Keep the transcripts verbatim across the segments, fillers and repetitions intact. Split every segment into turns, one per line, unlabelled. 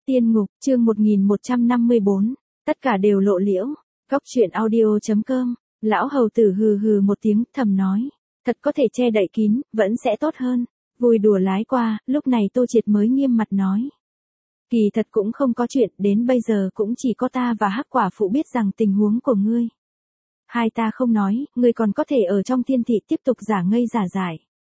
Tiên ngục, chương một nghìn một trăm năm mươi bốn, tất cả đều lộ liễu. Góc truyện audio.com, lão hầu tử hừ hừ một tiếng, thầm nói, thật có thể che đậy kín, vẫn sẽ tốt hơn. Vui đùa lái qua, lúc này Tô Triệt mới nghiêm mặt nói. Kỳ thật cũng không có chuyện, đến bây giờ cũng chỉ có ta và Hắc Quả Phụ biết rằng tình huống của ngươi. Hai ta không nói, ngươi còn có thể ở trong thiên thị tiếp tục giả ngây giả dại.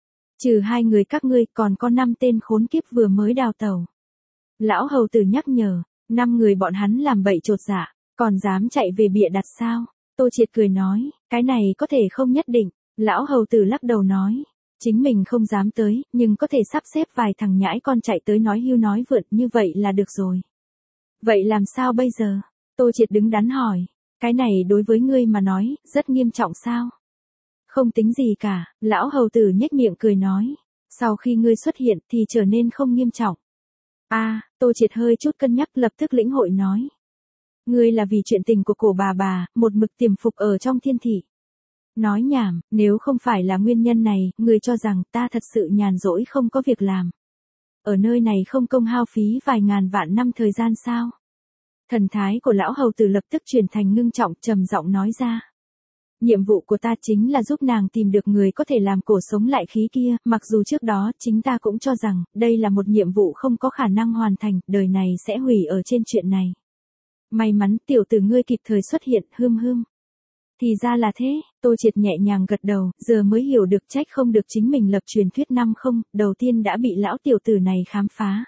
Trừ hai người các ngươi, còn có năm tên khốn kiếp vừa mới đào tẩu. Lão hầu tử nhắc nhở, năm người bọn hắn làm bậy chột dạ, còn dám chạy về bịa đặt sao? Tô Triệt cười nói, cái này có thể không nhất định. Lão hầu tử lắc đầu nói, chính mình không dám tới, nhưng có thể sắp xếp vài thằng nhãi con chạy tới nói hưu nói vượt, như vậy là được rồi. Vậy làm sao bây giờ? Tô Triệt đứng đắn hỏi, cái này đối với ngươi mà nói, rất nghiêm trọng sao? Không tính gì cả, lão hầu tử nhếch miệng cười nói, sau khi ngươi xuất hiện thì trở nên không nghiêm trọng. A, à, Tô Triệt hơi chút cân nhắc, lập tức lĩnh hội nói. Ngươi là vì chuyện tình của cổ bà bà, một mực tiềm phục ở trong thiên thị. Nói nhảm, nếu không phải là nguyên nhân này, ngươi cho rằng ta thật sự nhàn rỗi không có việc làm. Ở nơi này không công hao phí vài ngàn vạn năm thời gian sao? Thần thái của lão hầu tử lập tức chuyển thành ngưng trọng, trầm giọng nói ra. Nhiệm vụ của ta chính là giúp nàng tìm được người có thể làm cổ sống lại khí kia, mặc dù trước đó chính ta cũng cho rằng đây là một nhiệm vụ không có khả năng hoàn thành, đời này sẽ hủy ở trên chuyện này. May mắn tiểu tử ngươi kịp thời xuất hiện, hươm hươm. Thì ra là thế, Tô Triệt nhẹ nhàng gật đầu, giờ mới hiểu được trách không được chính mình lập truyền thuyết năm không, đầu tiên đã bị lão tiểu tử này khám phá.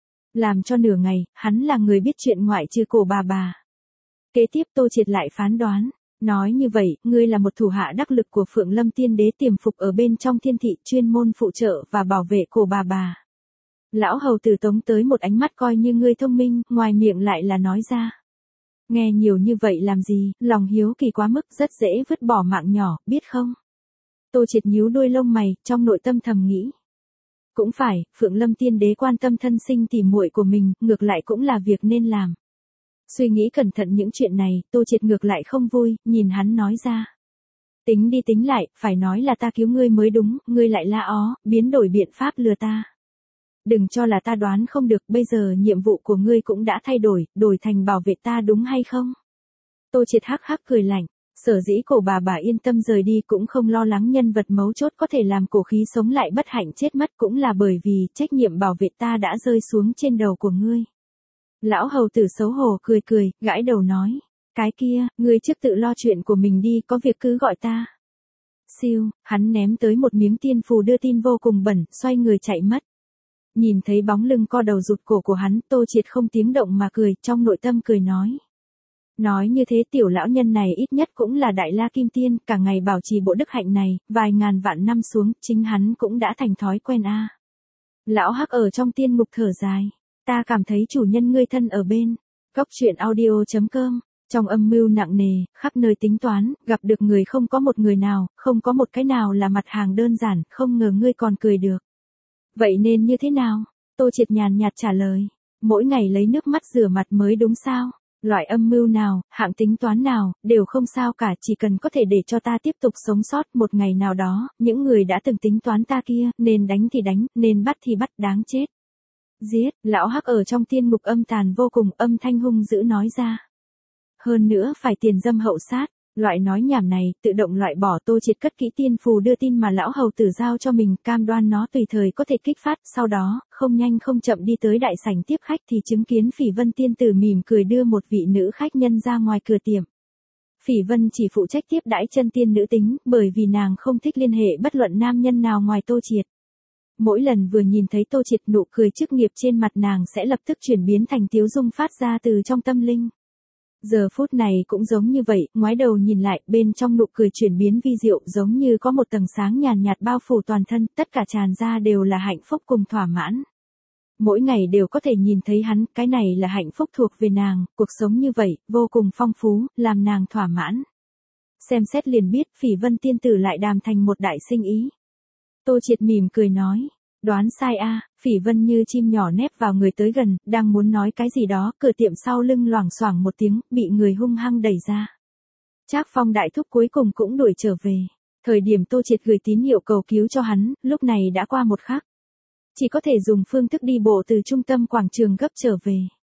Làm cho nửa ngày, hắn là người biết chuyện ngoại trừ cổ bà bà. Kế tiếp Tô Triệt lại phán đoán. Nói như vậy, ngươi là một thủ hạ đắc lực của Phượng Lâm Tiên Đế tiềm phục ở bên trong thiên thị, chuyên môn phụ trợ và bảo vệ cổ bà bà. Lão hầu tử tống tới một ánh mắt coi như ngươi thông minh, ngoài miệng lại là nói ra. Nghe nhiều như vậy làm gì, lòng hiếu kỳ quá mức, rất dễ vứt bỏ mạng nhỏ, biết không? Tô Triệt nhíu đuôi lông mày, trong nội tâm thầm nghĩ. Cũng phải, Phượng Lâm Tiên Đế quan tâm thân sinh tỉ muội của mình, ngược lại cũng là việc nên làm. Suy nghĩ cẩn thận những chuyện này, Tô Triệt ngược lại không vui, nhìn hắn nói ra. Tính đi tính lại, phải nói là ta cứu ngươi mới đúng, ngươi lại la ó, biến đổi biện pháp lừa ta. Đừng cho là ta đoán không được, bây giờ nhiệm vụ của ngươi cũng đã thay đổi, đổi thành bảo vệ ta đúng hay không? Tô Triệt hắc hắc cười lạnh, sở dĩ cổ bà bà yên tâm rời đi cũng không lo lắng nhân vật mấu chốt có thể làm cổ khí sống lại bất hạnh chết mất, cũng là bởi vì trách nhiệm bảo vệ ta đã rơi xuống trên đầu của ngươi. Lão hầu tử xấu hổ cười cười, gãi đầu nói. Cái kia, ngươi trước tự lo chuyện của mình đi, có việc cứ gọi ta. Siêu, hắn ném tới một miếng tiên phù đưa tin vô cùng bẩn, xoay người chạy mất. Nhìn thấy bóng lưng co đầu rụt cổ của hắn, Tô Triệt không tiếng động mà cười, trong nội tâm cười nói. Nói như thế tiểu lão nhân này ít nhất cũng là đại la kim tiên, cả ngày bảo trì bộ đức hạnh này, vài ngàn vạn năm xuống, chính hắn cũng đã thành thói quen a. Lão Hắc ở trong tiên ngục thở dài. Ta cảm thấy chủ nhân ngươi thân ở bên. Góc truyện audio.com, trong âm mưu nặng nề, khắp nơi tính toán, gặp được người không có một người nào, không có một cái nào là mặt hàng đơn giản, không ngờ ngươi còn cười được. Vậy nên như thế nào? Tô Triệt nhàn nhạt trả lời. Mỗi ngày lấy nước mắt rửa mặt mới đúng sao? Loại âm mưu nào, hạng tính toán nào, đều không sao cả, chỉ cần có thể để cho ta tiếp tục sống sót một ngày nào đó, những người đã từng tính toán ta kia, nên đánh thì đánh, nên bắt thì bắt, đáng chết. Giết, lão Hắc ở trong tiên ngục âm tàn vô cùng, âm thanh hung dữ nói ra. Hơn nữa phải tiền dâm hậu sát, loại nói nhảm này, tự động loại bỏ. Tô Triệt cất kỹ tiên phù đưa tin mà lão hầu tử giao cho mình, cam đoan nó tùy thời có thể kích phát, sau đó, không nhanh không chậm đi tới đại sảnh tiếp khách thì chứng kiến Phỉ Vân tiên tử mỉm cười đưa một vị nữ khách nhân ra ngoài cửa tiệm. Phỉ Vân chỉ phụ trách tiếp đãi chân tiên nữ tính, bởi vì nàng không thích liên hệ bất luận nam nhân nào ngoài Tô Triệt. Mỗi lần vừa nhìn thấy Tô Triệt, nụ cười chức nghiệp trên mặt nàng sẽ lập tức chuyển biến thành tiếu dung phát ra từ trong tâm linh. Giờ phút này cũng giống như vậy, ngoái đầu nhìn lại, bên trong nụ cười chuyển biến vi diệu, giống như có một tầng sáng nhàn nhạt bao phủ toàn thân, tất cả tràn ra đều là hạnh phúc cùng thỏa mãn. Mỗi ngày đều có thể nhìn thấy hắn, cái này là hạnh phúc thuộc về nàng, cuộc sống như vậy, vô cùng phong phú, làm nàng thỏa mãn. Xem xét liền biết, Phỉ Vân tiên tử lại đàm thành một đại sinh ý. Tô Triệt mỉm cười nói, đoán sai a. Phỉ Vân như chim nhỏ nép vào người tới gần, đang muốn nói cái gì đó, cửa tiệm sau lưng loảng xoảng một tiếng, bị người hung hăng đẩy ra. Trác Phong đại thúc cuối cùng cũng đuổi trở về. Thời điểm Tô Triệt gửi tín hiệu cầu cứu cho hắn, lúc này đã qua một khắc. Chỉ có thể dùng phương thức đi bộ từ trung tâm quảng trường gấp trở về.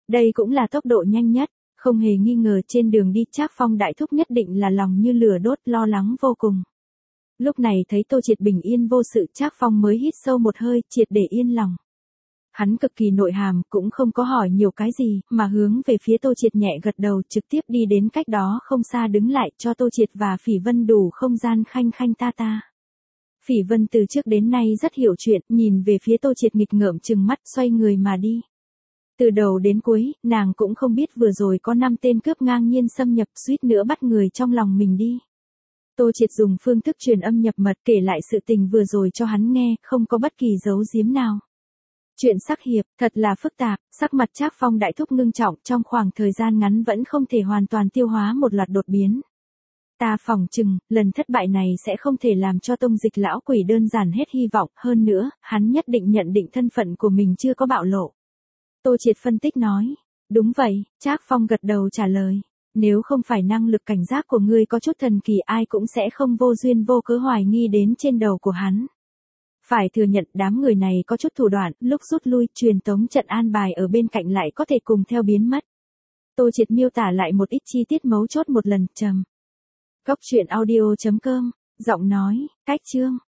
Đây cũng là tốc độ nhanh nhất, không hề nghi ngờ trên đường đi Trác Phong đại thúc nhất định là lòng như lửa đốt lo lắng vô cùng. Lúc này thấy Tô Triệt bình yên vô sự Trác Phong mới hít sâu một hơi triệt để yên lòng. Hắn cực kỳ nội hàm cũng không có hỏi nhiều cái gì mà hướng về phía Tô Triệt nhẹ gật đầu trực tiếp đi đến cách đó không xa đứng lại cho Tô Triệt và Phỉ Vân đủ không gian khanh khanh ta ta. Phỉ Vân từ trước đến nay rất hiểu chuyện nhìn về phía Tô Triệt nghịch ngợm trừng mắt xoay người mà đi. Từ đầu đến cuối, nàng cũng không biết vừa rồi có năm tên cướp ngang nhiên xâm nhập suýt nữa bắt người trong lòng mình đi. Tô Triệt dùng phương thức truyền âm nhập mật kể lại sự tình vừa rồi cho hắn nghe, không có bất kỳ giấu giếm nào. Chuyện sắc hiệp, thật là phức tạp, sắc mặt Trác Phong đại thúc ngưng trọng trong khoảng thời gian ngắn vẫn không thể hoàn toàn tiêu hóa một loạt đột biến. Ta phỏng chừng, lần thất bại này sẽ không thể làm cho tông dịch lão quỷ đơn giản hết hy vọng, hơn nữa, hắn nhất định nhận định thân phận của mình chưa có bạo lộ. Tô Triệt phân tích nói, đúng vậy, Trác Phong gật đầu trả lời, nếu không phải năng lực cảnh giác của ngươi có chút thần kỳ ai cũng sẽ không vô duyên vô cớ hoài nghi đến trên đầu của hắn. Phải thừa nhận đám người này có chút thủ đoạn, lúc rút lui, truyền tống trận an bài ở bên cạnh lại có thể cùng theo biến mất. Tô Triệt miêu tả lại một ít chi tiết mấu chốt một lần, trầm. Cốc truyện audio chấm com, giọng nói, cách chương.